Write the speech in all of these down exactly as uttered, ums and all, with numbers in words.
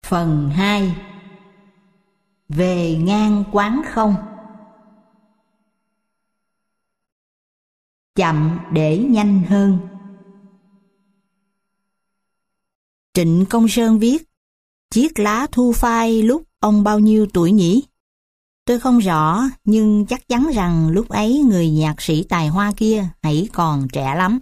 Phần hai. Về ngang quán không. Chậm để nhanh hơn. Trịnh Công Sơn viết: chiếc lá thu phai lúc ông bao nhiêu tuổi nhỉ? Tôi không rõ, nhưng chắc chắn rằng lúc ấy người nhạc sĩ tài hoa kia hãy còn trẻ lắm.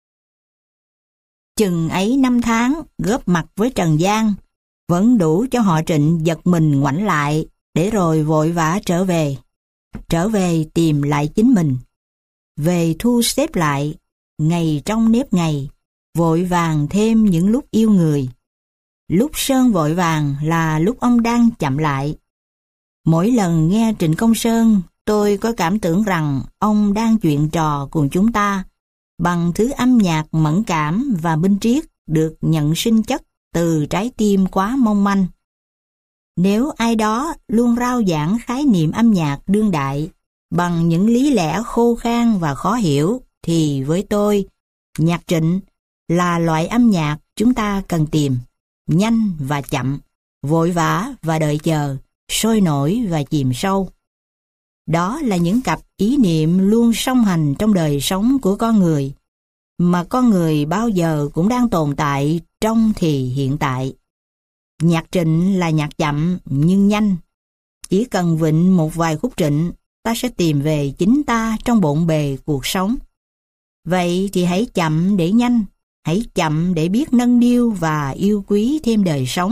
Chừng ấy năm tháng góp mặt với Trần Gian, vẫn đủ cho họ Trịnh giật mình ngoảnh lại, để rồi vội vã trở về. Trở về tìm lại chính mình. Về thu xếp lại, ngày trong nếp ngày, vội vàng thêm những lúc yêu người. Lúc Sơn vội vàng là lúc ông đang chậm lại. Mỗi lần nghe Trịnh Công Sơn, tôi có cảm tưởng rằng ông đang chuyện trò cùng chúng ta, bằng thứ âm nhạc mẫn cảm và minh triết được nhận sinh chất từ trái tim quá mong manh. Nếu ai đó luôn rao giảng khái niệm âm nhạc đương đại bằng những lý lẽ khô khan và khó hiểu, thì với tôi, nhạc Trịnh là loại âm nhạc chúng ta cần tìm, nhanh và chậm, vội vã và đợi chờ, sôi nổi và chìm sâu. Đó là những cặp ý niệm luôn song hành trong đời sống của con người, mà con người bao giờ cũng đang tồn tại trong thì hiện tại. Nhạc Trịnh là nhạc chậm nhưng nhanh. Chỉ cần vịnh một vài khúc Trịnh, ta sẽ tìm về chính ta trong bộn bề cuộc sống. Vậy thì hãy chậm để nhanh, hãy chậm để biết nâng niu và yêu quý thêm đời sống.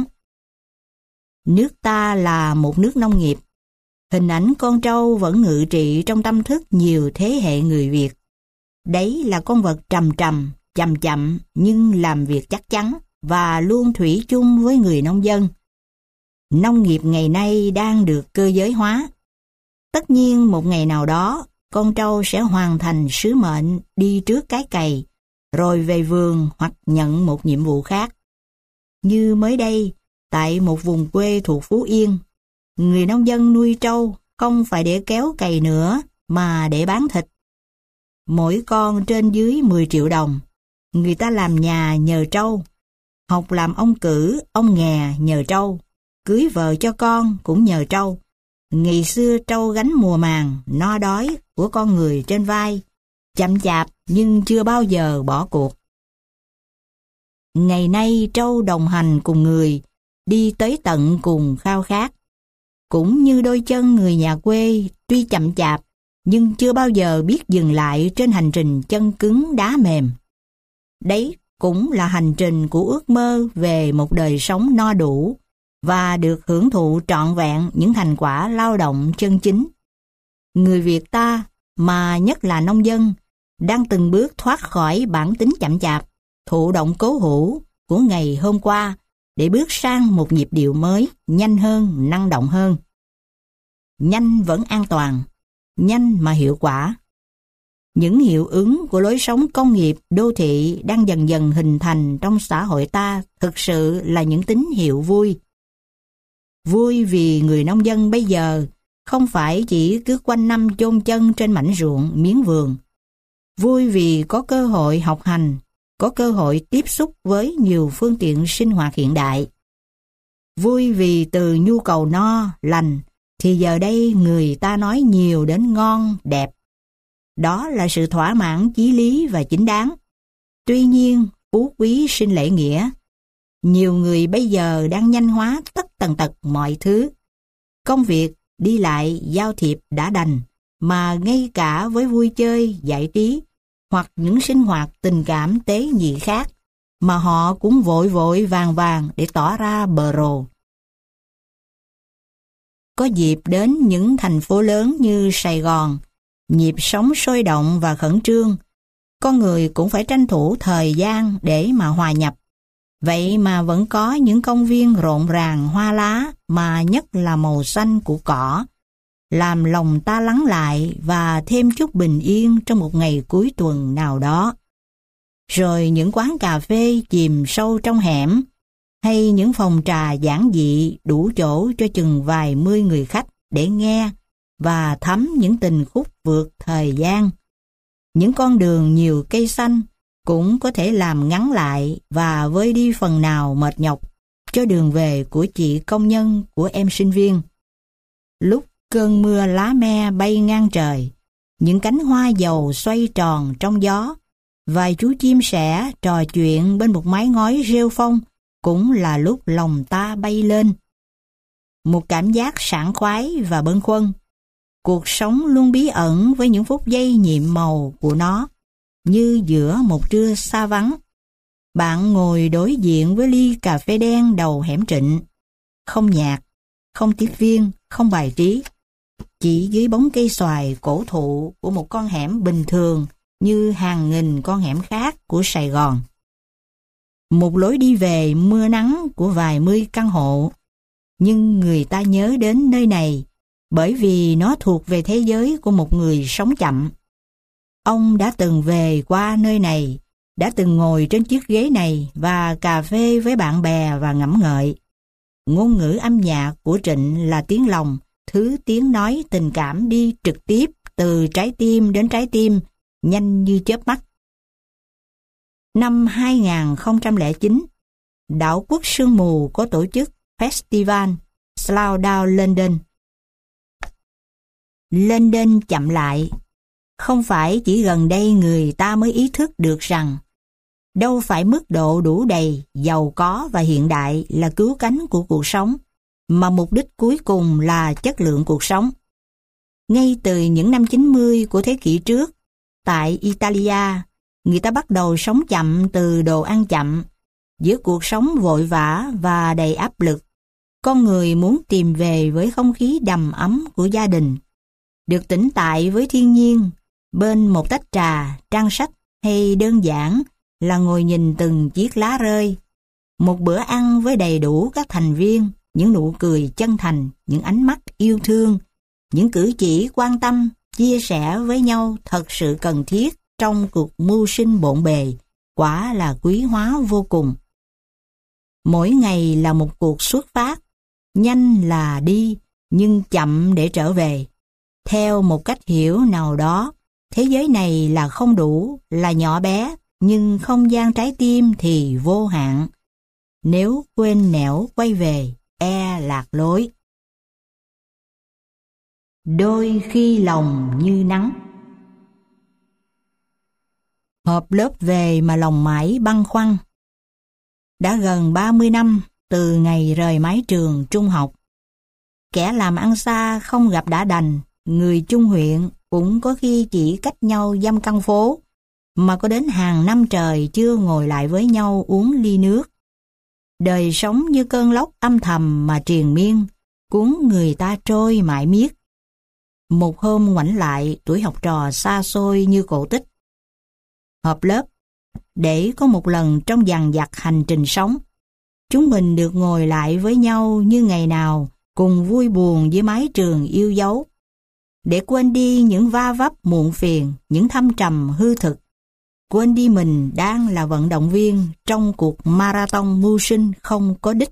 Nước ta là một nước nông nghiệp. Hình ảnh con trâu vẫn ngự trị trong tâm thức nhiều thế hệ người Việt. Đấy là con vật trầm trầm, chậm chậm nhưng làm việc chắc chắn và luôn thủy chung với người nông dân. Nông nghiệp ngày nay đang được cơ giới hóa. Tất nhiên một ngày nào đó, con trâu sẽ hoàn thành sứ mệnh đi trước cái cày, rồi về vườn hoặc nhận một nhiệm vụ khác. Như mới đây, tại một vùng quê thuộc Phú Yên, người nông dân nuôi trâu không phải để kéo cày nữa mà để bán thịt. Mỗi con trên dưới mười triệu đồng, người ta làm nhà nhờ trâu, học làm ông cử, ông nghè nhờ trâu, cưới vợ cho con cũng nhờ trâu. Ngày xưa trâu gánh mùa màng, no đói của con người trên vai, chậm chạp nhưng chưa bao giờ bỏ cuộc. Ngày nay trâu đồng hành cùng người, đi tới tận cùng khao khát. Cũng như đôi chân người nhà quê, tuy chậm chạp, nhưng chưa bao giờ biết dừng lại trên hành trình chân cứng đá mềm. Đấy cũng là hành trình của ước mơ về một đời sống no đủ và được hưởng thụ trọn vẹn những thành quả lao động chân chính. Người Việt ta, mà nhất là nông dân, đang từng bước thoát khỏi bản tính chậm chạp, thụ động cố hữu của ngày hôm qua để bước sang một nhịp điệu mới, nhanh hơn, năng động hơn. Nhanh vẫn an toàn, nhanh mà hiệu quả. Những hiệu ứng của lối sống công nghiệp đô thị đang dần dần hình thành trong xã hội ta thực sự là những tín hiệu vui. Vui vì người nông dân bây giờ không phải chỉ cứ quanh năm chôn chân trên mảnh ruộng, miếng vườn. Vui vì có cơ hội học hành, có cơ hội tiếp xúc với nhiều phương tiện sinh hoạt hiện đại. Vui vì từ nhu cầu no, lành, thì giờ đây người ta nói nhiều đến ngon, đẹp. Đó là sự thỏa mãn chí lý và chính đáng. Tuy nhiên, phú quý sinh lễ nghĩa. Nhiều người bây giờ đang nhanh hóa tất tần tật mọi thứ. Công việc, đi lại, giao thiệp đã đành, mà ngay cả với vui chơi, giải trí, hoặc những sinh hoạt tình cảm tế nhị khác, mà họ cũng vội vội vàng vàng để tỏ ra bờ rồ. Có dịp đến những thành phố lớn như Sài Gòn, nhịp sống sôi động và khẩn trương, con người cũng phải tranh thủ thời gian để mà hòa nhập. Vậy mà vẫn có những công viên rộn ràng hoa lá, mà nhất là màu xanh của cỏ, làm lòng ta lắng lại và thêm chút bình yên trong một ngày cuối tuần nào đó. Rồi những quán cà phê chìm sâu trong hẻm, hay những phòng trà giản dị đủ chỗ cho chừng vài mươi người khách để nghe và thấm những tình khúc vượt thời gian. Những con đường nhiều cây xanh cũng có thể làm ngắn lại và vơi đi phần nào mệt nhọc cho đường về của chị công nhân, của em sinh viên. Lúc cơn mưa lá me bay ngang trời, những cánh hoa dầu xoay tròn trong gió, vài chú chim sẻ trò chuyện bên một mái ngói rêu phong, cũng là lúc lòng ta bay lên. Một cảm giác sảng khoái và bâng khuâng. Cuộc sống luôn bí ẩn với những phút giây nhiệm màu của nó, như giữa một trưa xa vắng. Bạn ngồi đối diện với ly cà phê đen đầu hẻm Trịnh. Không nhạc, không tiếp viên, không bài trí. Chỉ dưới bóng cây xoài cổ thụ của một con hẻm bình thường như hàng nghìn con hẻm khác của Sài Gòn. Một lối đi về mưa nắng của vài mươi căn hộ. Nhưng người ta nhớ đến nơi này bởi vì nó thuộc về thế giới của một người sống chậm. Ông đã từng về qua nơi này, đã từng ngồi trên chiếc ghế này và cà phê với bạn bè và ngẫm ngợi. Ngôn ngữ âm nhạc của Trịnh là tiếng lòng, thứ tiếng nói tình cảm đi trực tiếp từ trái tim đến trái tim, nhanh như chớp mắt. Năm hai nghìn không trăm lẻ chín, đảo quốc sương mù có tổ chức Festival Slowdown London. London chậm lại. Không phải chỉ gần đây người ta mới ý thức được rằng đâu phải mức độ đủ đầy, giàu có và hiện đại là cứu cánh của cuộc sống, mà mục đích cuối cùng là chất lượng cuộc sống. Ngay từ những năm chín mươi của thế kỷ trước, tại Italia, người ta bắt đầu sống chậm từ đồ ăn chậm. Giữa cuộc sống vội vã và đầy áp lực, con người muốn tìm về với không khí đầm ấm của gia đình, được tĩnh tại với thiên nhiên, bên một tách trà, trang sách hay đơn giản là ngồi nhìn từng chiếc lá rơi. Một bữa ăn với đầy đủ các thành viên, những nụ cười chân thành, những ánh mắt yêu thương, những cử chỉ quan tâm, chia sẻ với nhau thật sự cần thiết trong cuộc mưu sinh bộn bề, quả là quý hóa vô cùng. Mỗi ngày là một cuộc xuất phát, nhanh là đi, nhưng chậm để trở về. Theo một cách hiểu nào đó, thế giới này là không đủ, là nhỏ bé, nhưng không gian trái tim thì vô hạn. Nếu quên nẻo quay về, e lạc lối. Đôi khi lòng như nắng. Họp lớp về mà lòng mãi băn khoăn. Đã gần ba mươi năm từ ngày rời mái trường trung học. Kẻ làm ăn xa không gặp đã đành, người chung huyện cũng có khi chỉ cách nhau dăm căn phố, mà có đến hàng năm trời chưa ngồi lại với nhau uống ly nước. Đời sống như cơn lốc âm thầm mà triền miên, cuốn người ta trôi mãi miết. Một hôm ngoảnh lại tuổi học trò xa xôi như cổ tích. Họp lớp, để có một lần trong dằng dặc hành trình sống, chúng mình được ngồi lại với nhau như ngày nào, cùng vui buồn với mái trường yêu dấu, để quên đi những va vấp muộn phiền, những thâm trầm hư thực, quên đi mình đang là vận động viên trong cuộc marathon mưu sinh không có đích,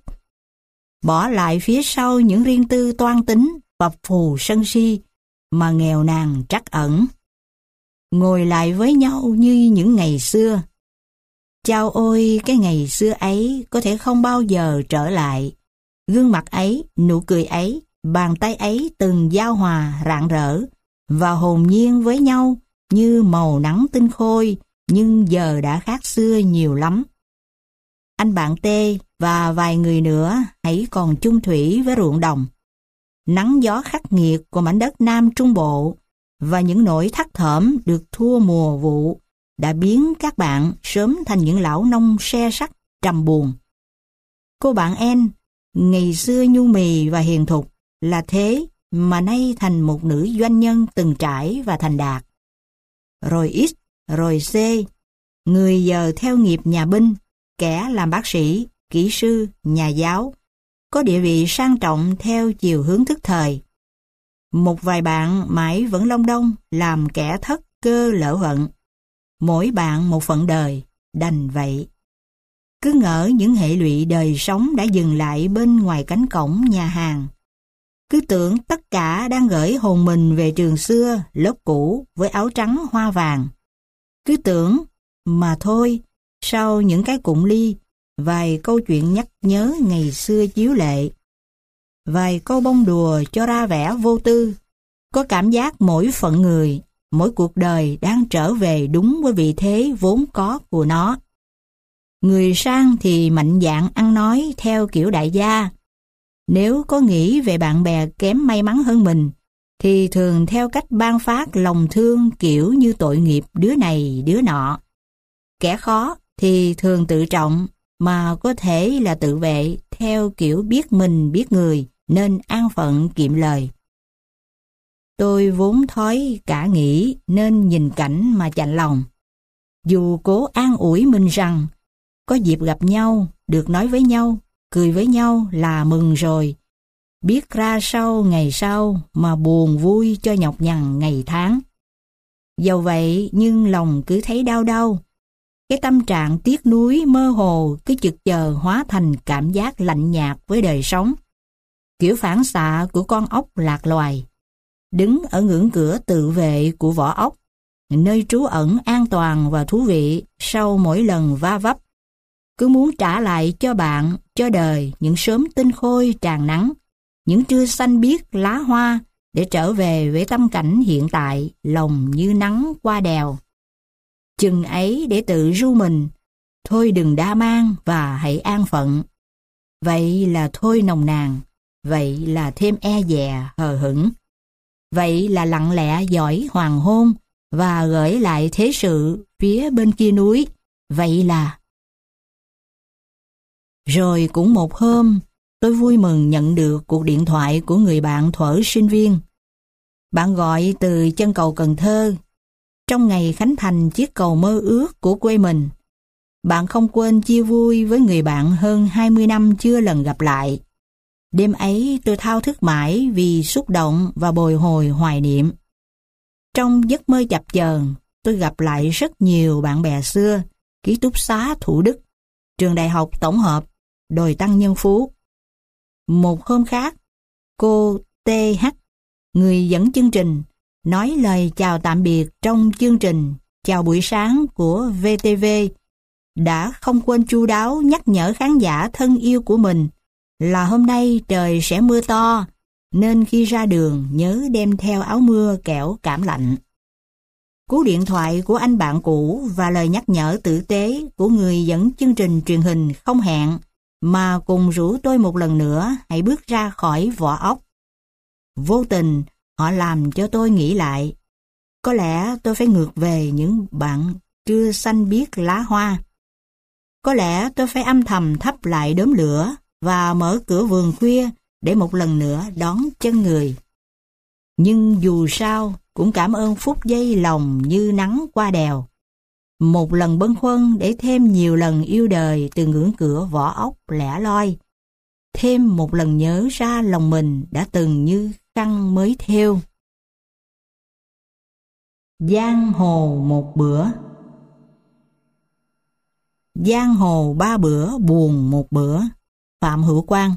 bỏ lại phía sau những riêng tư toan tính, phập phù sân si mà nghèo nàn trắc ẩn. Ngồi lại với nhau như những ngày xưa. Chao ôi, cái ngày xưa ấy có thể không bao giờ trở lại. Gương mặt ấy, nụ cười ấy, bàn tay ấy từng giao hòa rạng rỡ và hồn nhiên với nhau như màu nắng tinh khôi, nhưng giờ đã khác xưa nhiều lắm. Anh bạn T và vài người nữa hãy còn chung thủy với ruộng đồng. Nắng gió khắc nghiệt của mảnh đất Nam Trung Bộ và những nỗi thắt thởm được thua mùa vụ đã biến các bạn sớm thành những lão nông se sắt trầm buồn. Cô bạn N, ngày xưa nhu mì và hiền thục, là thế mà nay thành một nữ doanh nhân từng trải và thành đạt. Rồi X, rồi C, người giờ theo nghiệp nhà binh, kẻ làm bác sĩ, kỹ sư, nhà giáo, có địa vị sang trọng theo chiều hướng thức thời. Một vài bạn mãi vẫn lông đông làm kẻ thất cơ lỡ vận. Mỗi bạn một phận đời, đành vậy. Cứ ngỡ những hệ lụy đời sống đã dừng lại bên ngoài cánh cổng nhà hàng. Cứ tưởng tất cả đang gửi hồn mình về trường xưa, lớp cũ với áo trắng hoa vàng. Cứ tưởng, mà thôi, sau những cái cụng ly, vài câu chuyện nhắc nhớ ngày xưa chiếu lệ, vài câu bông đùa cho ra vẻ vô tư, có cảm giác mỗi phận người, mỗi cuộc đời đang trở về đúng với vị thế vốn có của nó. Người sang thì mạnh dạn ăn nói theo kiểu đại gia. Nếu có nghĩ về bạn bè kém may mắn hơn mình, thì thường theo cách ban phát lòng thương kiểu như tội nghiệp đứa này đứa nọ. Kẻ khó thì thường tự trọng, mà có thể là tự vệ theo kiểu biết mình biết người nên an phận kiệm lời. Tôi vốn thói cả nghĩ nên nhìn cảnh mà chạnh lòng. Dù cố an ủi mình rằng có dịp gặp nhau, được nói với nhau, cười với nhau là mừng rồi. Biết ra sau ngày sau mà buồn vui cho nhọc nhằn ngày tháng. Dầu vậy nhưng lòng cứ thấy đau đau. Cái tâm trạng tiếc nuối mơ hồ cứ chực chờ hóa thành cảm giác lạnh nhạt với đời sống. Kiểu phản xạ của con ốc lạc loài. Đứng ở ngưỡng cửa tự vệ của vỏ ốc, nơi trú ẩn an toàn và thú vị sau mỗi lần va vấp. Cứ muốn trả lại cho bạn, cho đời những sớm tinh khôi tràn nắng, những trưa xanh biếc lá hoa để trở về với tâm cảnh hiện tại, lòng như nắng qua đèo. Chừng ấy để tự ru mình, thôi đừng đa mang và hãy an phận. Vậy là thôi nồng nàn, vậy là thêm e dè hờ hững. Vậy là lặng lẽ dõi hoàng hôn và gửi lại thế sự phía bên kia núi. Vậy là... Rồi cũng một hôm, tôi vui mừng nhận được cuộc điện thoại của người bạn thuở sinh viên. Bạn gọi từ chân cầu Cần Thơ, trong ngày khánh thành chiếc cầu mơ ước của quê mình. Bạn không quên chia vui với người bạn hơn hai mươi năm chưa lần gặp lại. Đêm ấy tôi thao thức mãi vì xúc động và bồi hồi hoài niệm. Trong giấc mơ chập chờn, tôi gặp lại rất nhiều bạn bè xưa, ký túc xá Thủ Đức, trường đại học tổng hợp, đồi Tăng Nhân Phú. Một hôm khác, cô tê hát, người dẫn chương trình, nói lời chào tạm biệt trong chương trình Chào buổi sáng của vê tê vê, đã không quên chu đáo nhắc nhở khán giả thân yêu của mình là hôm nay trời sẽ mưa to, nên khi ra đường nhớ đem theo áo mưa kẻo cảm lạnh. Cú điện thoại của anh bạn cũ và lời nhắc nhở tử tế của người dẫn chương trình truyền hình không hẹn mà cùng rủ tôi một lần nữa hãy bước ra khỏi vỏ ốc. Vô tình, họ làm cho tôi nghĩ lại. Có lẽ tôi phải ngược về những bạn trưa xanh biếc lá hoa. Có lẽ tôi phải âm thầm thắp lại đốm lửa và mở cửa vườn khuya để một lần nữa đón chân người. Nhưng dù sao cũng cảm ơn phút giây lòng như nắng qua đèo. Một lần bâng khuâng để thêm nhiều lần yêu đời từ ngưỡng cửa vỏ ốc lẻ loi. Thêm một lần nhớ ra lòng mình đã từng như khăn mới thêu. Giang hồ một bữa. Giang hồ ba bữa buồn một bữa. Phạm Hữu Quang.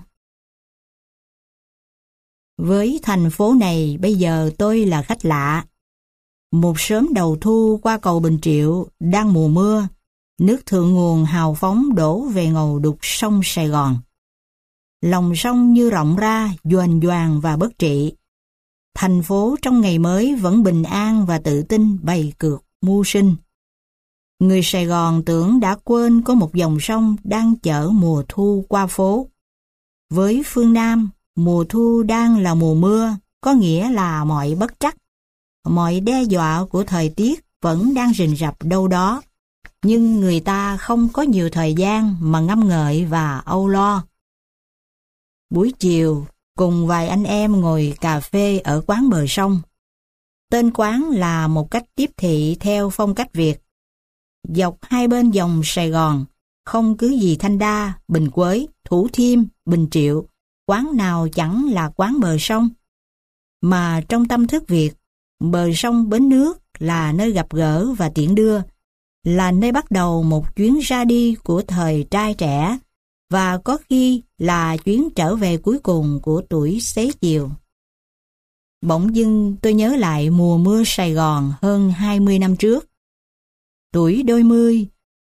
Với thành phố này bây giờ tôi là khách lạ. Một sớm đầu thu qua cầu Bình Triệu, đang mùa mưa, nước thượng nguồn hào phóng đổ về ngầu đục sông Sài Gòn. Lòng sông như rộng ra, doền doàng và bất trị. Thành phố trong ngày mới vẫn bình an và tự tin bày cược mưu sinh. Người Sài Gòn tưởng đã quên có một dòng sông đang chở mùa thu qua phố. Với phương Nam, mùa thu đang là mùa mưa, có nghĩa là mọi bất trắc, mọi đe dọa của thời tiết vẫn đang rình rập đâu đó. Nhưng người ta không có nhiều thời gian mà ngâm ngợi và âu lo. Buổi chiều, cùng vài anh em ngồi cà phê ở quán bờ sông. Tên quán là một cách tiếp thị theo phong cách Việt. Dọc hai bên dòng Sài Gòn, không cứ gì Thanh Đa, Bình Quới, Thủ Thiêm, Bình Triệu, quán nào chẳng là quán bờ sông. Mà trong tâm thức Việt, bờ sông bến nước là nơi gặp gỡ và tiễn đưa, là nơi bắt đầu một chuyến ra đi của thời trai trẻ, và có khi là chuyến trở về cuối cùng của tuổi xế chiều. Bỗng dưng tôi nhớ lại mùa mưa Sài Gòn hơn hai mươi năm trước. Tuổi đôi mươi,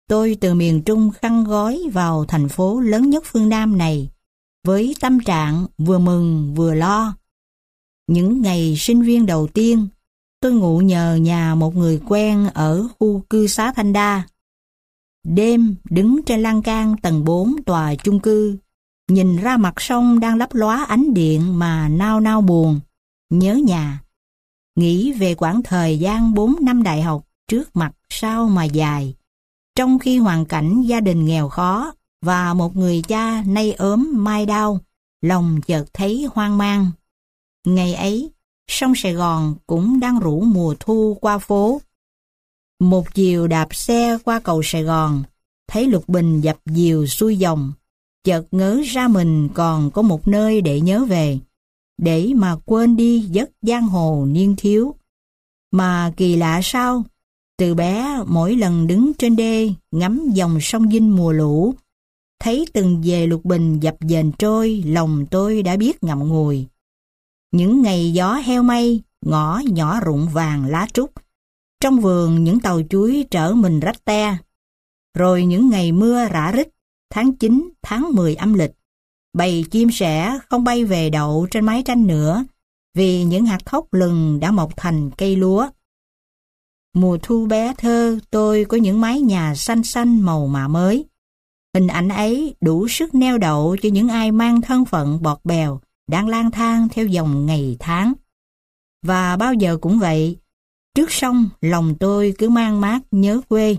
Tôi từ miền Trung khăn gói vào thành phố lớn nhất phương Nam này, với tâm trạng vừa mừng vừa lo. Những ngày sinh viên đầu tiên, tôi ngủ nhờ nhà một người quen ở khu cư xá Thanh Đa. Đêm đứng trên lan can tầng bốn tòa chung cư, nhìn ra mặt sông đang lấp lóa ánh điện mà nao nao buồn, nhớ nhà. Nghĩ về quãng thời gian bốn năm đại học trước mặt sao mà dài, trong khi hoàn cảnh gia đình nghèo khó và một người cha nay ốm mai đau, lòng chợt thấy hoang mang. Ngày ấy, sông Sài Gòn cũng đang rủ mùa thu qua phố. Một chiều đạp xe qua cầu Sài Gòn, thấy lục bình dập dìu xuôi dòng, chợt ngớ ra mình còn có một nơi để nhớ về, để mà quên đi giấc giang hồ niên thiếu. Mà kỳ lạ sao, từ bé mỗi lần đứng trên đê ngắm dòng sông Vinh mùa lũ, thấy từng về lục bình dập dềnh trôi, lòng tôi đã biết ngậm ngùi. Những ngày gió heo mây, ngõ nhỏ rụng vàng lá trúc, trong vườn những tàu chuối trở mình rách te. Rồi những ngày mưa rã rít, tháng chín, tháng mười âm lịch, bầy chim sẻ không bay về đậu trên mái tranh nữa, vì những hạt thóc lừng đã mọc thành cây lúa. Mùa thu bé thơ, tôi có những mái nhà xanh xanh màu mạ mới. Hình ảnh ấy đủ sức neo đậu cho những ai mang thân phận bọt bèo, đang lang thang theo dòng ngày tháng. Và bao giờ cũng vậy, trước sông lòng tôi cứ mang mát nhớ quê.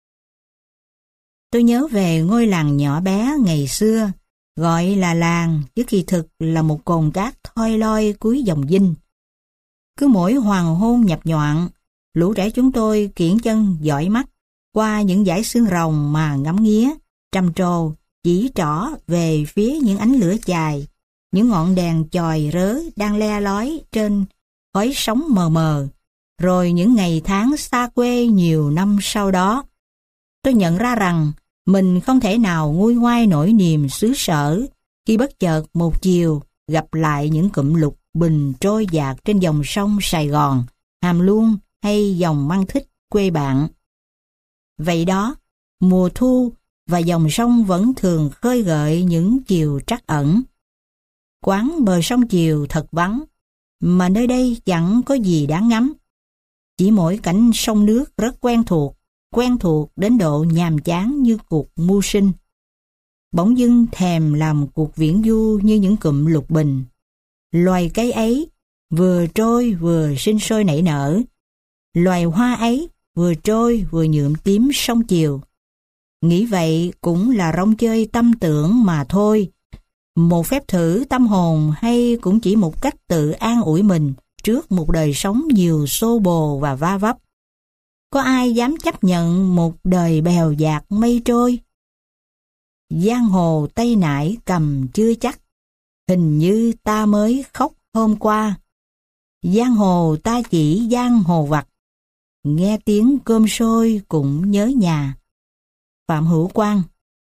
Tôi nhớ về ngôi làng nhỏ bé ngày xưa, gọi là làng chứ kỳ thực là một cồn cát thoi loi cuối dòng Vinh. Cứ mỗi hoàng hôn nhập nhoạng, lũ trẻ chúng tôi kiễng chân dõi mắt qua những dải xương rồng mà ngắm nghía, trầm trồ, chỉ trỏ về phía những ánh lửa chài, những ngọn đèn chòi rớ đang le lói trên khói sóng mờ mờ. Rồi những ngày tháng xa quê nhiều năm sau đó, tôi nhận ra rằng mình không thể nào nguôi ngoai nỗi niềm xứ sở khi bất chợt một chiều gặp lại những cụm lục bình trôi dạt trên dòng sông Sài Gòn, Hàm Luông hay dòng Măng Thích quê bạn. Vậy đó, mùa thu và dòng sông vẫn thường khơi gợi những chiều trắc ẩn. Quán bờ sông chiều thật vắng, mà nơi đây chẳng có gì đáng ngắm. Chỉ mỗi cảnh sông nước rất quen thuộc, quen thuộc đến độ nhàm chán như cuộc mưu sinh. Bỗng dưng thèm làm cuộc viễn du như những cụm lục bình. Loài cây ấy vừa trôi vừa sinh sôi nảy nở. Loài hoa ấy vừa trôi vừa nhuộm tím sông chiều. Nghĩ vậy cũng là rong chơi tâm tưởng mà thôi. Một phép thử tâm hồn hay cũng chỉ một cách tự an ủi mình trước một đời sống nhiều xô bồ và va vấp. Có ai dám chấp nhận một đời bèo dạt mây trôi? Giang hồ tay nải cầm chưa chắc, hình như ta mới khóc hôm qua. Giang hồ ta chỉ giang hồ vặt, nghe tiếng cơm sôi cũng nhớ nhà. Phạm Hữu Quang.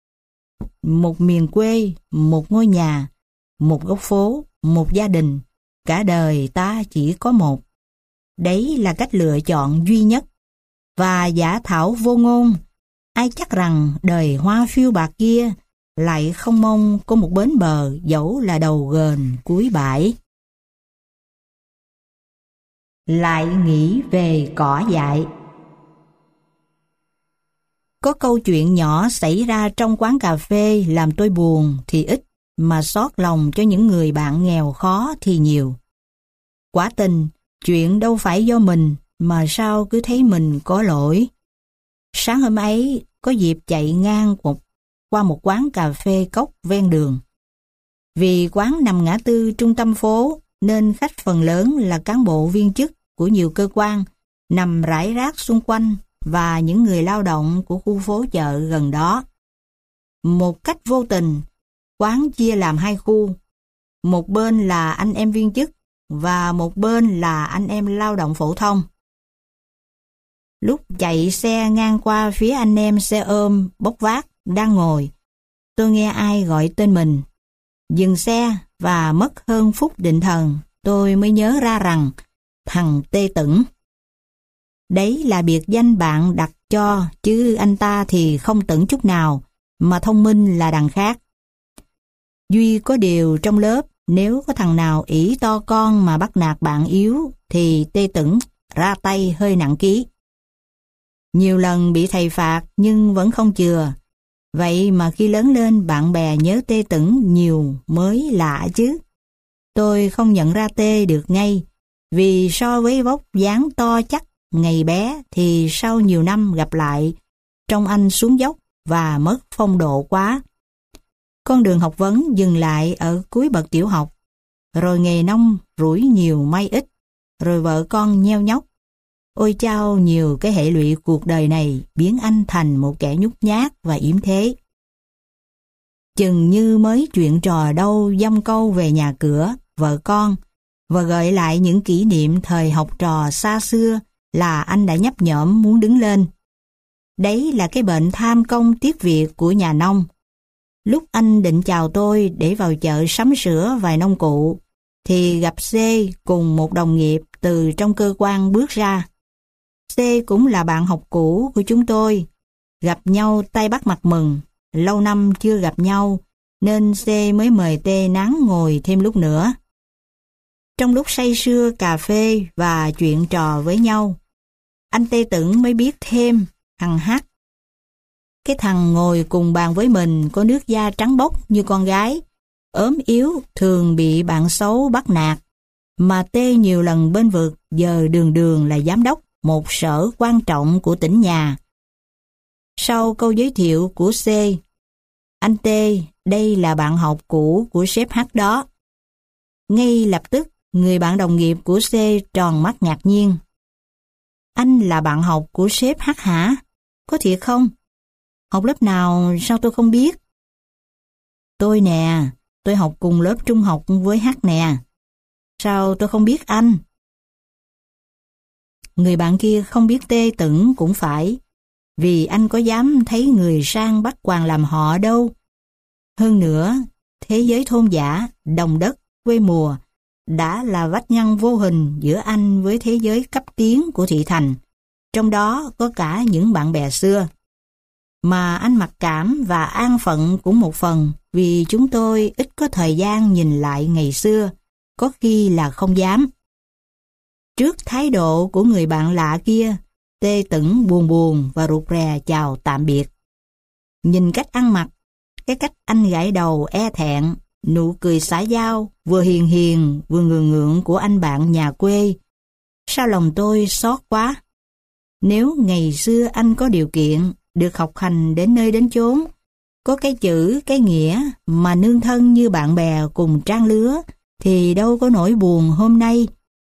Một miền quê, một ngôi nhà, một góc phố, một gia đình, cả đời ta chỉ có một. Đấy là cách lựa chọn duy nhất. Và giả thảo vô ngôn, ai chắc rằng đời hoa phiêu bạc kia lại không mong có một bến bờ dẫu là đầu ghềnh cuối bãi. Lại nghĩ về cỏ dại. Có câu chuyện nhỏ xảy ra trong quán cà phê làm tôi buồn thì ít, mà xót lòng cho những người bạn nghèo khó thì nhiều. Quả tình, chuyện đâu phải do mình, mà sao cứ thấy mình có lỗi. Sáng hôm ấy, có dịp chạy ngang một, qua một quán cà phê cốc ven đường. Vì quán nằm ngã tư trung tâm phố, nên khách phần lớn là cán bộ viên chức của nhiều cơ quan, nằm rải rác xung quanh, và những người lao động của khu phố chợ gần đó. Một cách vô tình, quán chia làm hai khu. Một bên là anh em viên chức, và một bên là anh em lao động phổ thông. Lúc chạy xe ngang qua phía anh em xe ôm bốc vác đang ngồi, tôi nghe ai gọi tên mình. Dừng xe và mất hơn phút định thần, tôi mới nhớ ra rằng thằng Tê Tửng. Đấy là biệt danh bạn đặt cho, chứ anh ta thì không tẩn chút nào, mà thông minh là đằng khác. Duy có điều trong lớp, nếu có thằng nào ỷ to con mà bắt nạt bạn yếu, thì Tê Tửng ra tay hơi nặng ký. Nhiều lần bị thầy phạt nhưng vẫn không chừa. Vậy mà khi lớn lên bạn bè nhớ Tê Tửng nhiều mới lạ chứ. Tôi không nhận ra Tê được ngay, vì so với vóc dáng to chắc ngày bé thì sau nhiều năm gặp lại, trông anh xuống dốc và mất phong độ quá. Con đường học vấn dừng lại ở cuối bậc tiểu học, rồi nghề nông rủi nhiều may ít, rồi vợ con nheo nhóc. Ôi chao, nhiều cái hệ lụy cuộc đời này biến anh thành một kẻ nhút nhát và yếm thế. Chừng như mới chuyện trò đâu dăm câu về nhà cửa, vợ con, và gợi lại những kỷ niệm thời học trò xa xưa là anh đã nhấp nhổm muốn đứng lên. Đấy là cái bệnh tham công tiếc việc của nhà nông. Lúc anh định chào tôi để vào chợ sắm sửa vài nông cụ, thì gặp C cùng một đồng nghiệp từ trong cơ quan bước ra. C cũng là bạn học cũ của chúng tôi. Gặp nhau tay bắt mặt mừng, lâu năm chưa gặp nhau, nên C mới mời T nán ngồi thêm lúc nữa. Trong lúc say sưa cà phê và chuyện trò với nhau, anh Tê Tửng mới biết thêm thằng H. Cái thằng ngồi cùng bàn với mình có nước da trắng bóc như con gái, ốm yếu, thường bị bạn xấu bắt nạt, mà Tê nhiều lần bên vực, giờ đường đường là giám đốc một sở quan trọng của tỉnh nhà. Sau câu giới thiệu của C, anh Tê, đây là bạn học cũ của sếp H đó. Ngay lập tức, người bạn đồng nghiệp của C tròn mắt ngạc nhiên. Anh là bạn học của sếp H hả? Có thiệt không? Học lớp nào sao tôi không biết? Tôi nè, tôi học cùng lớp trung học với H nè. Sao tôi không biết anh? Người bạn kia không biết Tê Tửng cũng phải, vì anh có dám thấy người sang bắt quan làm họ đâu. Hơn nữa, thế giới thôn dã, đồng đất, quê mùa đã là vách ngăn vô hình giữa anh với thế giới cấp tiến của thị thành, trong đó có cả những bạn bè xưa. Mà anh mặc cảm và an phận cũng một phần vì chúng tôi ít có thời gian nhìn lại ngày xưa, có khi là không dám. Trước thái độ của người bạn lạ kia, Tê Tửng buồn buồn và rụt rè chào tạm biệt. Nhìn cách ăn mặc, cái cách anh gãi đầu e thẹn, nụ cười xã giao vừa hiền hiền vừa ngượng ngượng của anh bạn nhà quê, sao lòng tôi xót quá. Nếu ngày xưa anh có điều kiện được học hành đến nơi đến chốn, có cái chữ cái nghĩa mà nương thân như bạn bè cùng trang lứa, thì đâu có nỗi buồn hôm nay.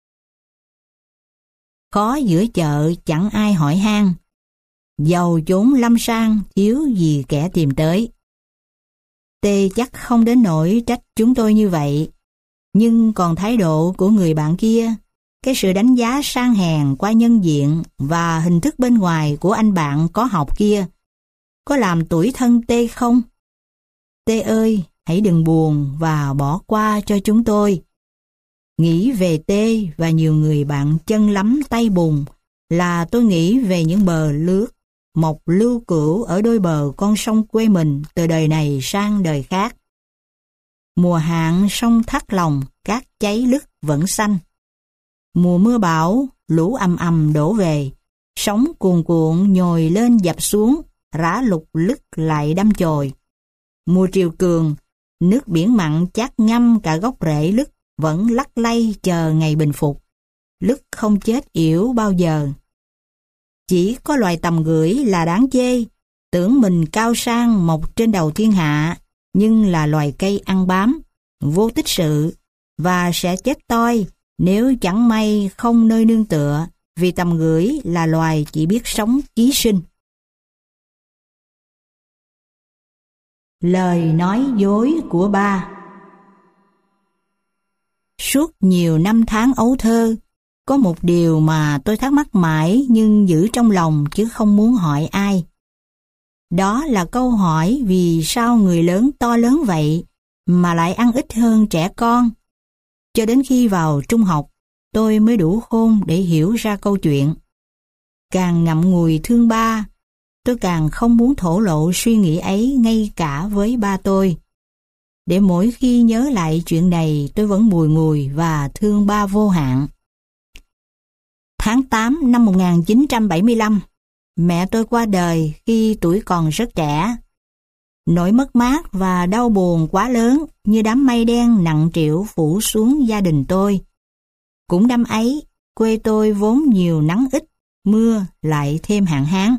Khó giữa chợ chẳng ai hỏi han, giàu chốn lâm sang thiếu gì kẻ tìm tới. Tê chắc không đến nỗi trách chúng tôi như vậy, nhưng còn thái độ của người bạn kia, cái sự đánh giá sang hèn qua nhân diện và hình thức bên ngoài của anh bạn có học kia, có làm tủi thân Tê không? Tê ơi, hãy đừng buồn và bỏ qua cho chúng tôi. Nghĩ về Tê và nhiều người bạn chân lắm tay bùn là tôi nghĩ về những bờ lướt, mọc lưu cữu ở đôi bờ con sông quê mình từ đời này sang đời khác. Mùa hạn sông thắt lòng, cát cháy lứt vẫn xanh. Mùa mưa bão, lũ ầm ầm đổ về, sóng cuồn cuộn nhồi lên dập xuống, rã lục lứt lại đâm chồi. Mùa triều cường, nước biển mặn chát ngâm cả gốc rễ lứt vẫn lắc lay chờ ngày bình phục. Lứt không chết yểu bao giờ. Chỉ có loài tầm gửi là đáng chê, tưởng mình cao sang mọc trên đầu thiên hạ, nhưng là loài cây ăn bám, vô tích sự, và sẽ chết toi nếu chẳng may không nơi nương tựa, vì tầm gửi là loài chỉ biết sống ký sinh. Lời nói dối của ba. Suốt nhiều năm tháng ấu thơ, có một điều mà tôi thắc mắc mãi nhưng giữ trong lòng chứ không muốn hỏi ai. Đó là câu hỏi vì sao người lớn to lớn vậy mà lại ăn ít hơn trẻ con. Cho đến khi vào trung học, tôi mới đủ khôn để hiểu ra câu chuyện. Càng ngậm ngùi thương ba, tôi càng không muốn thổ lộ suy nghĩ ấy ngay cả với ba tôi. Để mỗi khi nhớ lại chuyện này tôi vẫn bùi ngùi và thương ba vô hạn. Tháng tám năm một nghìn chín trăm bảy mươi lăm, mẹ tôi qua đời khi tuổi còn rất trẻ. Nỗi mất mát và đau buồn quá lớn như đám mây đen nặng trĩu phủ xuống gia đình tôi. Cũng năm ấy, quê tôi vốn nhiều nắng ít, mưa lại thêm hạn hán.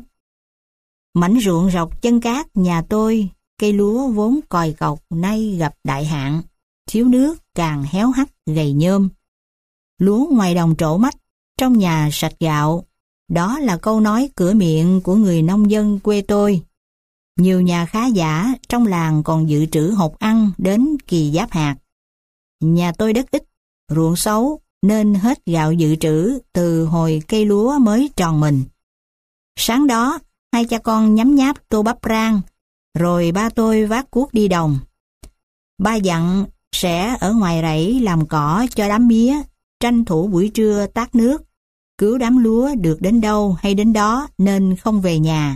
Mảnh ruộng rọc chân cát nhà tôi, cây lúa vốn còi cọc nay gặp đại hạn, thiếu nước càng héo hắt gầy nhôm. Lúa ngoài đồng trổ mách, trong nhà sạch gạo, đó là câu nói cửa miệng của người nông dân quê tôi. Nhiều nhà khá giả trong làng còn dự trữ hột ăn đến kỳ giáp hạt. Nhà tôi đất ít, ruộng xấu nên hết gạo dự trữ từ hồi cây lúa mới tròn mình. Sáng đó, hai cha con nhấm nháp tô bắp rang, rồi ba tôi vác cuốc đi đồng. Ba dặn sẽ ở ngoài rẫy làm cỏ cho đám mía, tranh thủ buổi trưa tát nước, cứu đám lúa được đến đâu hay đến đó nên không về nhà.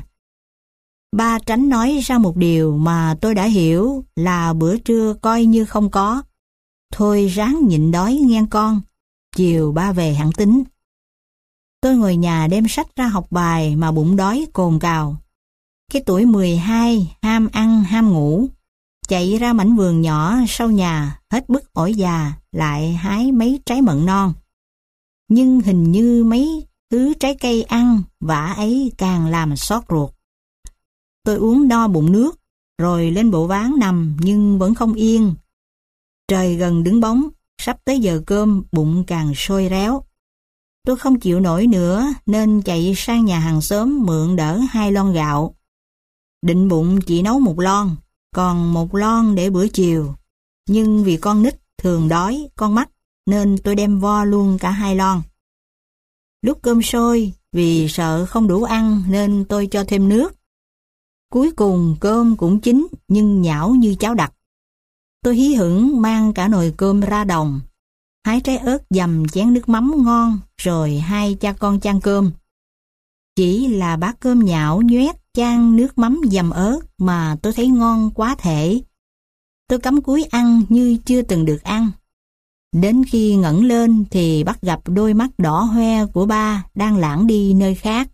Ba tránh nói ra một điều mà tôi đã hiểu là bữa trưa coi như không có. Thôi ráng nhịn đói nghe con, chiều ba về hẳn tính. Tôi ngồi nhà đem sách ra học bài mà bụng đói cồn cào. Cái tuổi mười hai ham ăn ham ngủ, chạy ra mảnh vườn nhỏ sau nhà hết bức ổi già lại hái mấy trái mận non. Nhưng hình như mấy thứ trái cây ăn vả ấy càng làm xót ruột. Tôi uống no bụng nước, rồi lên bộ ván nằm nhưng vẫn không yên. Trời gần đứng bóng, sắp tới giờ cơm bụng càng sôi réo. Tôi không chịu nổi nữa nên chạy sang nhà hàng xóm mượn đỡ hai lon gạo. Định bụng chỉ nấu một lon, còn một lon để bữa chiều. Nhưng vì con nít thường đói, con mắt, nên tôi đem vo luôn cả hai lon. Lúc cơm sôi, vì sợ không đủ ăn nên tôi cho thêm nước. Cuối cùng cơm cũng chín nhưng nhão như cháo đặc. Tôi hí hửng mang cả nồi cơm ra đồng, hái trái ớt dầm chén nước mắm ngon, rồi hai cha con chan cơm. Chỉ là bát cơm nhão nhoét chan nước mắm dầm ớt mà tôi thấy ngon quá thể. Tôi cắm cúi ăn như chưa từng được ăn. Đến khi ngẩng lên thì bắt gặp đôi mắt đỏ hoe của ba đang lãng đi nơi khác.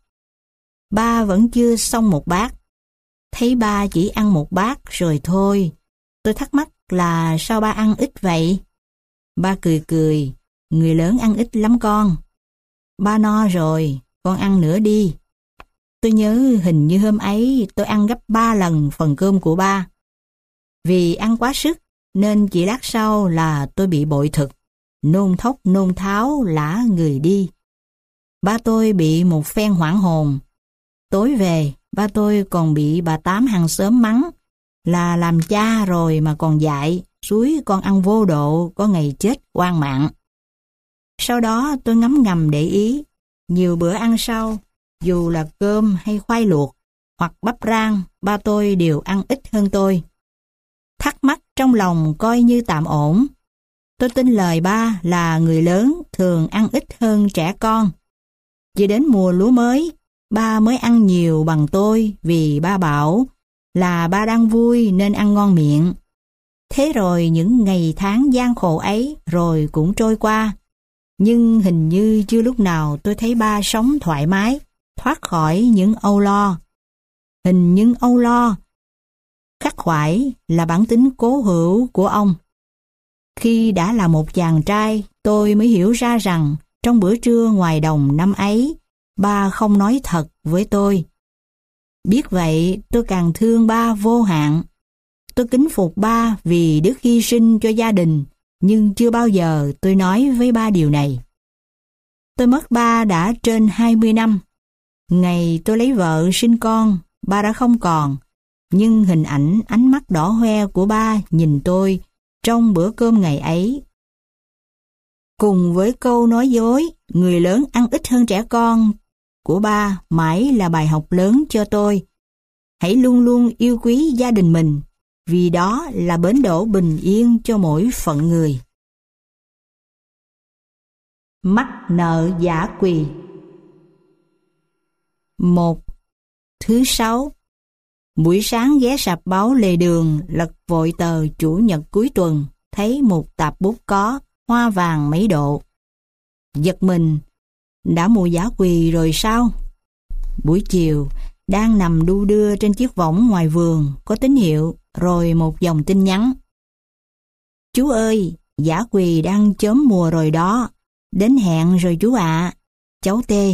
Ba vẫn chưa xong một bát. Thấy ba chỉ ăn một bát rồi thôi. Tôi thắc mắc là sao ba ăn ít vậy? Ba cười cười, người lớn ăn ít lắm con. Ba no rồi, con ăn nữa đi. Tôi nhớ hình như hôm ấy tôi ăn gấp ba lần phần cơm của ba. Vì ăn quá sức nên chỉ lát sau là tôi bị bội thực, nôn thốc nôn tháo lả người đi. Ba tôi bị một phen hoảng hồn. Tối về, ba tôi còn bị bà Tám hàng xóm mắng là làm cha rồi mà còn dạy, xúi con ăn vô độ, có ngày chết oan mạng. Sau đó tôi ngấm ngầm để ý, nhiều bữa ăn sau, dù là cơm hay khoai luộc, hoặc bắp rang, ba tôi đều ăn ít hơn tôi. Thắc mắc trong lòng coi như tạm ổn. Tôi tin lời ba là người lớn thường ăn ít hơn trẻ con. Chỉ đến mùa lúa mới, ba mới ăn nhiều bằng tôi vì ba bảo là ba đang vui nên ăn ngon miệng. Thế rồi những ngày tháng gian khổ ấy rồi cũng trôi qua. Nhưng hình như chưa lúc nào tôi thấy ba sống thoải mái, thoát khỏi những âu lo. Hình những âu lo khắc khoải là bản tính cố hữu của ông. Khi đã là một chàng trai, tôi mới hiểu ra rằng trong bữa trưa ngoài đồng năm ấy, ba không nói thật với tôi. Biết vậy, tôi càng thương ba vô hạn. Tôi kính phục ba vì đức hy sinh cho gia đình, nhưng chưa bao giờ tôi nói với ba điều này. Tôi mất ba đã trên hai mươi năm. Ngày tôi lấy vợ sinh con, ba đã không còn, nhưng hình ảnh ánh mắt đỏ hoe của ba nhìn tôi trong bữa cơm ngày ấy. Cùng với câu nói dối, người lớn ăn ít hơn trẻ con của ba mãi là bài học lớn cho tôi. Hãy luôn luôn yêu quý gia đình mình, vì đó là bến đỗ bình yên cho mỗi phận người. Mắc nợ giả quỳ. Một. Thứ sáu. Buổi sáng ghé sạp báo lề đường, lật vội tờ Chủ nhật cuối tuần, thấy một tạp bút có hoa vàng mấy độ. Giật mình, đã mùa dã quỳ rồi sao? Buổi chiều, đang nằm đu đưa trên chiếc võng ngoài vườn, có tín hiệu, rồi một dòng tin nhắn. Chú ơi, dã quỳ đang chớm mùa rồi đó, đến hẹn rồi chú ạ. Cháu Tê.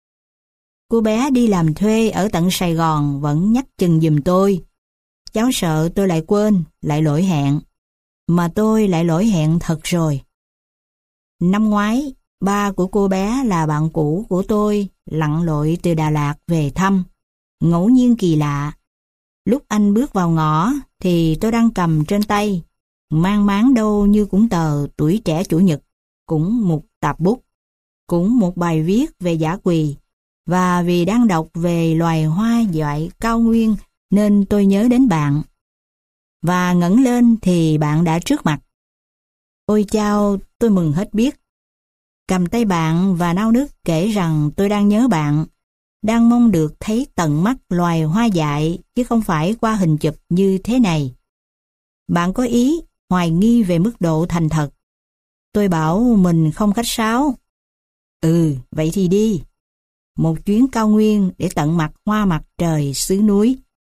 Cô bé đi làm thuê ở tận Sài Gòn vẫn nhắc chừng giùm tôi. Cháu sợ tôi lại quên, lại lỗi hẹn. Mà tôi lại lỗi hẹn thật rồi. Năm ngoái, ba của cô bé là bạn cũ của tôi, lặn lội từ Đà Lạt về thăm. Ngẫu nhiên kỳ lạ. Lúc anh bước vào ngõ thì tôi đang cầm trên tay, mang máng đâu như cũng tờ Tuổi Trẻ Chủ nhật, cũng một tạp bút, cũng một bài viết về dã quỳ. Và vì đang đọc về loài hoa dại cao nguyên nên tôi nhớ đến bạn. Và ngẩng lên thì bạn đã trước mặt. Ôi chao, tôi mừng hết biết. Cầm tay bạn và nao nức kể rằng tôi đang nhớ bạn, đang mong được thấy tận mắt loài hoa dại chứ không phải qua hình chụp như thế này. Bạn có ý hoài nghi về mức độ thành thật. Tôi bảo mình không khách sáo. Ừ, vậy thì đi. Một chuyến cao nguyên để tận mặt hoa mặt trời xứ núi.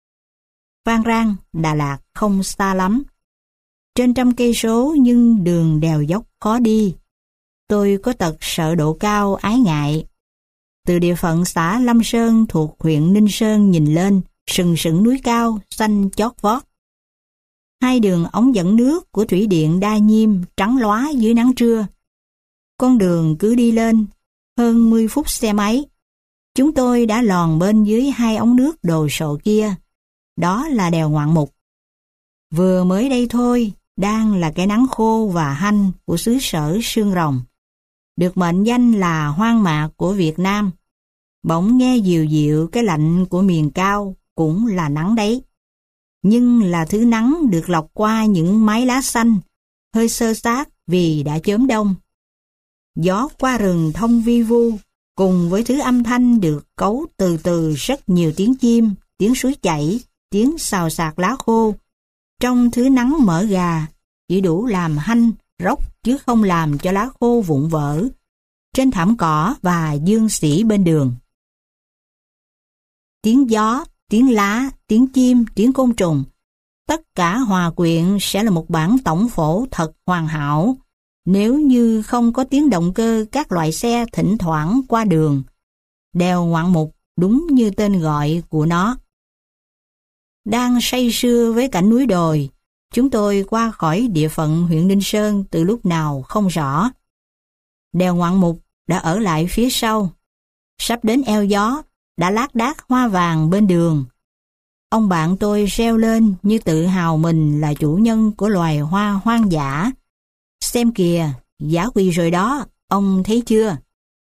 Phan Rang, Đà Lạt không xa lắm. Trên trăm cây số nhưng đường đèo dốc khó đi. Tôi có tật sợ độ cao ái ngại. Từ địa phận xã Lâm Sơn thuộc huyện Ninh Sơn nhìn lên, sừng sững núi cao, xanh chót vót. Hai đường ống dẫn nước của thủy điện Đa Nhiêm trắng lóa dưới nắng trưa. Con đường cứ đi lên, hơn mười phút xe máy. Chúng tôi đã lòn bên dưới hai ống nước đồ sộ kia. Đó là đèo Ngoạn Mục. Vừa mới đây thôi, đang là cái nắng khô và hanh của xứ sở Sương Rồng, được mệnh danh là hoang mạc của Việt Nam. Bỗng nghe dịu dịu cái lạnh của miền cao, cũng là nắng đấy. Nhưng là thứ nắng được lọc qua những mái lá xanh, hơi xơ xát vì đã chớm đông. Gió qua rừng thông vi vu, cùng với thứ âm thanh được cấu từ từ rất nhiều tiếng chim, tiếng suối chảy, tiếng xào xạc lá khô. Trong thứ nắng mở gà, chỉ đủ làm hanh, róc chứ không làm cho lá khô vụn vỡ trên thảm cỏ và dương xỉ bên đường. Tiếng gió, tiếng lá, tiếng chim, tiếng côn trùng, tất cả hòa quyện sẽ là một bản tổng phổ thật hoàn hảo nếu như không có tiếng động cơ các loại xe thỉnh thoảng qua đường. Đèo Ngoạn Mục đúng như tên gọi của nó. Đang say sưa với cảnh núi đồi, chúng tôi qua khỏi địa phận huyện Ninh Sơn từ lúc nào không rõ. Đèo Ngoạn Mục đã ở lại phía sau. Sắp đến eo gió, đã lác đác hoa vàng bên đường. Ông bạn tôi reo lên như tự hào mình là chủ nhân của loài hoa hoang dã. Xem kìa, dã quỳ rồi đó, ông thấy chưa?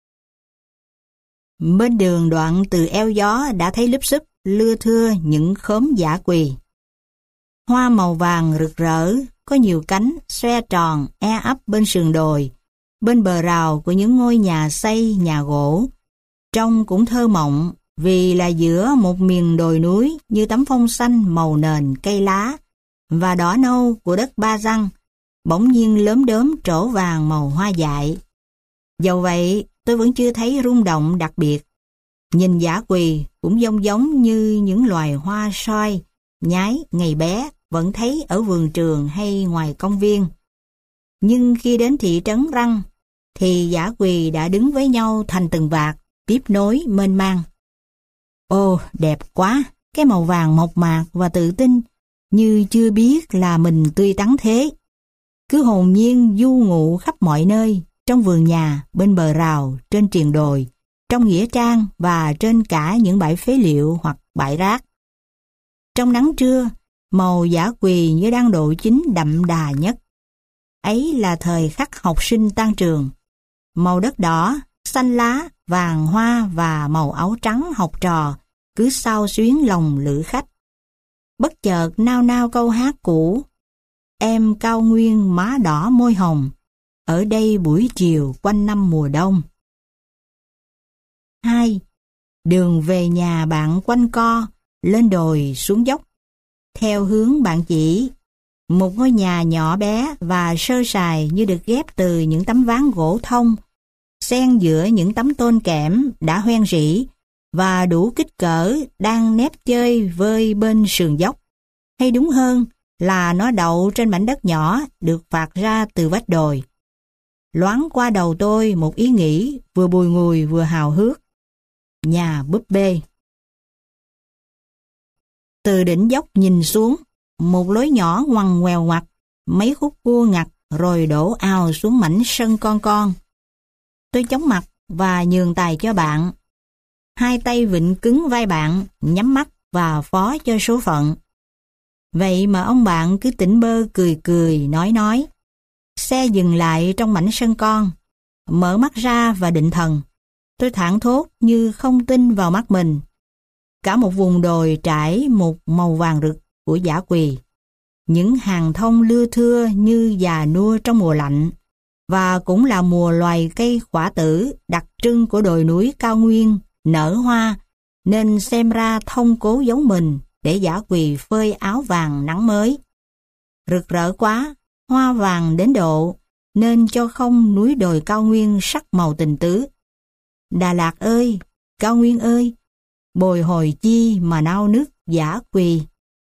Bên đường đoạn từ eo gió đã thấy lúp xúp, lưa thưa những khóm dã quỳ. Hoa màu vàng rực rỡ, có nhiều cánh, xoe tròn, e ấp bên sườn đồi, bên bờ rào của những ngôi nhà xây, nhà gỗ. Trông cũng thơ mộng, vì là giữa một miền đồi núi như tấm phông xanh màu nền cây lá và đỏ nâu của đất Ba Răng, bỗng nhiên lớm đớm trổ vàng màu hoa dại. Dẫu vậy, tôi vẫn chưa thấy rung động đặc biệt. Nhìn dã quỳ cũng giống giống như những loài hoa soi, nhái ngày bé vẫn thấy ở vườn trường hay ngoài công viên. Nhưng khi đến thị trấn Răng, thì dã quỳ đã đứng với nhau thành từng vạt, tiếp nối mênh mang. Ồ, đẹp quá, cái màu vàng mộc mạc và tự tin, như chưa biết là mình tươi tắn thế. Cứ hồn nhiên du ngụ khắp mọi nơi, trong vườn nhà, bên bờ rào, trên triền đồi, trong nghĩa trang và trên cả những bãi phế liệu hoặc bãi rác. Trong nắng trưa, màu dã quỳ như đang độ chín đậm đà nhất. Ấy là thời khắc học sinh tan trường. Màu đất đỏ, xanh lá, vàng hoa và màu áo trắng học trò cứ xao xuyến lòng lữ khách. Bất chợt nao nao câu hát cũ: em cao nguyên má đỏ môi hồng, ở đây buổi chiều quanh năm mùa đông. hai. Đường về nhà bạn quanh co, lên đồi xuống dốc. Theo hướng bạn chỉ, một ngôi nhà nhỏ bé và sơ sài như được ghép từ những tấm ván gỗ thông, xen giữa những tấm tôn kẽm đã hoen rỉ và đủ kích cỡ đang nép chơi vơi bên sườn dốc. Hay đúng hơn là nó đậu trên mảnh đất nhỏ được phạt ra từ vách đồi. Loáng qua đầu tôi một ý nghĩ vừa bùi ngùi vừa hào hước. Nhà búp bê. Từ đỉnh dốc nhìn xuống, một lối nhỏ ngoằn ngoèo ngoặt, mấy khúc cua ngặt rồi đổ ào xuống mảnh sân con con. Tôi chóng mặt và nhường tài cho bạn. Hai tay vịn cứng vai bạn, nhắm mắt và phó cho số phận. Vậy mà ông bạn cứ tỉnh bơ cười cười nói nói. Xe dừng lại trong mảnh sân con. Mở mắt ra và định thần. Tôi thảng thốt như không tin vào mắt mình. Cả một vùng đồi trải một màu vàng rực của dã quỳ. Những hàng thông lưa thưa như già nua trong mùa lạnh. Và cũng là mùa loài cây khỏa tử đặc trưng của đồi núi cao nguyên, nở hoa, nên xem ra thông cố giấu mình để dã quỳ phơi áo vàng nắng mới. Rực rỡ quá, hoa vàng đến độ, nên cho không núi đồi cao nguyên sắc màu tình tứ. Đà Lạt ơi, cao nguyên ơi, bồi hồi chi mà nao nức dã quỳ.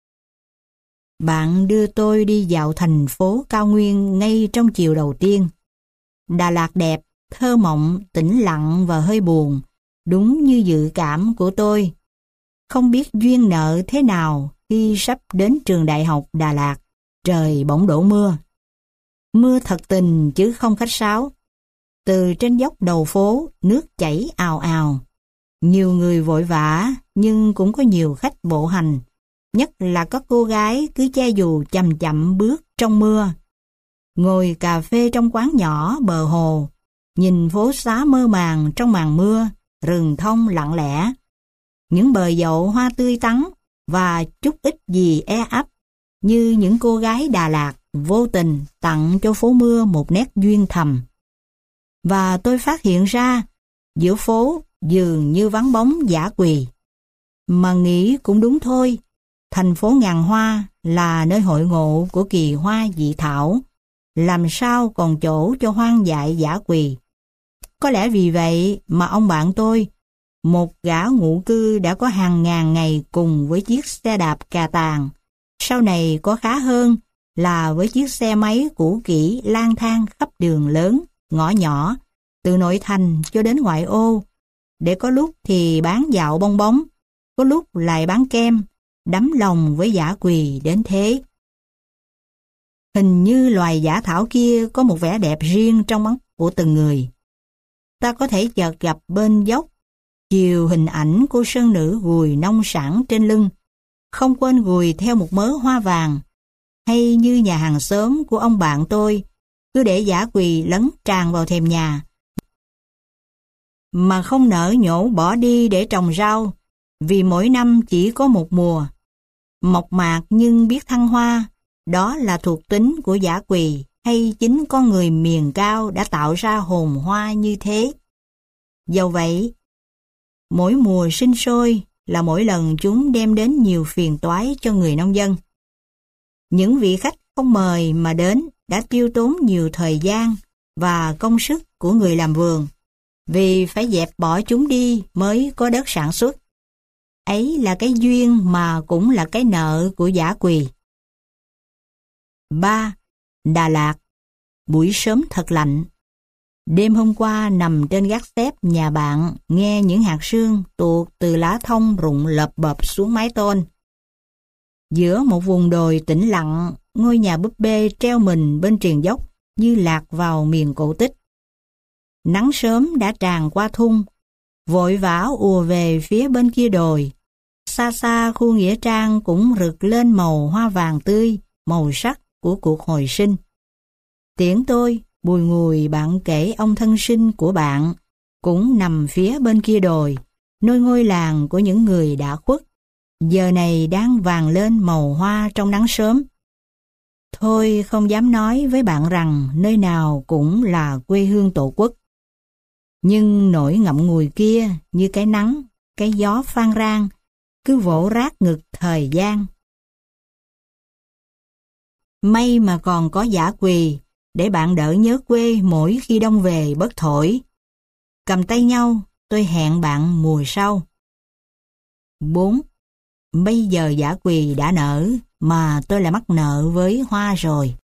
Bạn đưa tôi đi dạo thành phố cao nguyên ngay trong chiều đầu tiên. Đà Lạt đẹp, thơ mộng, tĩnh lặng và hơi buồn, đúng như dự cảm của tôi. Không biết duyên nợ thế nào khi sắp đến trường đại học Đà Lạt, trời bỗng đổ mưa. Mưa thật tình chứ không khách sáo. Từ trên dốc đầu phố, nước chảy ào ào. Nhiều người vội vã, nhưng cũng có nhiều khách bộ hành. Nhất là các cô gái cứ che dù chậm chậm bước trong mưa. Ngồi cà phê trong quán nhỏ bờ hồ, nhìn phố xá mơ màng trong màn mưa, rừng thông lặng lẽ. Những bờ dậu hoa tươi tắn và chút ít gì e ấp, như những cô gái Đà Lạt vô tình tặng cho phố mưa một nét duyên thầm. Và tôi phát hiện ra, giữa phố dường như vắng bóng dã quỳ. Mà nghĩ cũng đúng thôi, thành phố ngàn hoa là nơi hội ngộ của kỳ hoa dị thảo, làm sao còn chỗ cho hoang dại dã quỳ. Có lẽ vì vậy mà ông bạn tôi, một gã ngụ cư đã có hàng ngàn ngày cùng với chiếc xe đạp cà tàng, sau này có khá hơn là với chiếc xe máy cũ kỹ lang thang khắp đường lớn, ngõ nhỏ, từ nội thành cho đến ngoại ô, để có lúc thì bán dạo bong bóng, có lúc lại bán kem, đắm lòng với dã quỳ đến thế. Hình như loài dã thảo kia có một vẻ đẹp riêng trong mắt của từng người. Ta có thể chợt gặp bên dốc, chiều hình ảnh cô sơn nữ gùi nông sản trên lưng, không quên gùi theo một mớ hoa vàng, hay như nhà hàng xóm của ông bạn tôi, cứ để dã quỳ lấn tràn vào thềm nhà, mà không nỡ nhổ bỏ đi để trồng rau, vì mỗi năm chỉ có một mùa. Mộc mạc nhưng biết thăng hoa, đó là thuộc tính của dã quỳ hay chính con người miền cao đã tạo ra hồn hoa như thế. Dẫu vậy, mỗi mùa sinh sôi là mỗi lần chúng đem đến nhiều phiền toái cho người nông dân. Những vị khách không mời mà đến đã tiêu tốn nhiều thời gian và công sức của người làm vườn, vì phải dẹp bỏ chúng đi mới có đất sản xuất. Ấy là cái duyên mà cũng là cái nợ của dã quỳ. ba. Đà Lạt. Buổi sớm thật lạnh. Đêm hôm qua nằm trên gác xếp nhà bạn, nghe những hạt sương tuột từ lá thông rụng lợp bợp xuống mái tôn. Giữa một vùng đồi tĩnh lặng, ngôi nhà búp bê treo mình bên triền dốc như lạc vào miền cổ tích. Nắng sớm đã tràn qua thung, vội vã ùa về phía bên kia đồi. Xa xa khu nghĩa trang cũng rực lên màu hoa vàng tươi, màu sắc của cuộc hồi sinh. Tiễn tôi, bùi ngùi bạn kể ông thân sinh của bạn, cũng nằm phía bên kia đồi, nơi ngôi làng của những người đã khuất, giờ này đang vàng lên màu hoa trong nắng sớm. Thôi không dám nói với bạn rằng nơi nào cũng là quê hương tổ quốc. Nhưng nỗi ngậm ngùi kia như cái nắng cái gió phan rang, cứ vỗ rát ngực thời gian. May mà còn có dã quỳ, để bạn đỡ nhớ quê mỗi khi đông về bớt thổi. Cầm tay nhau, tôi hẹn bạn mùa sau. bốn. Bây giờ dã quỳ đã nở, mà tôi lại mắc nợ với hoa rồi.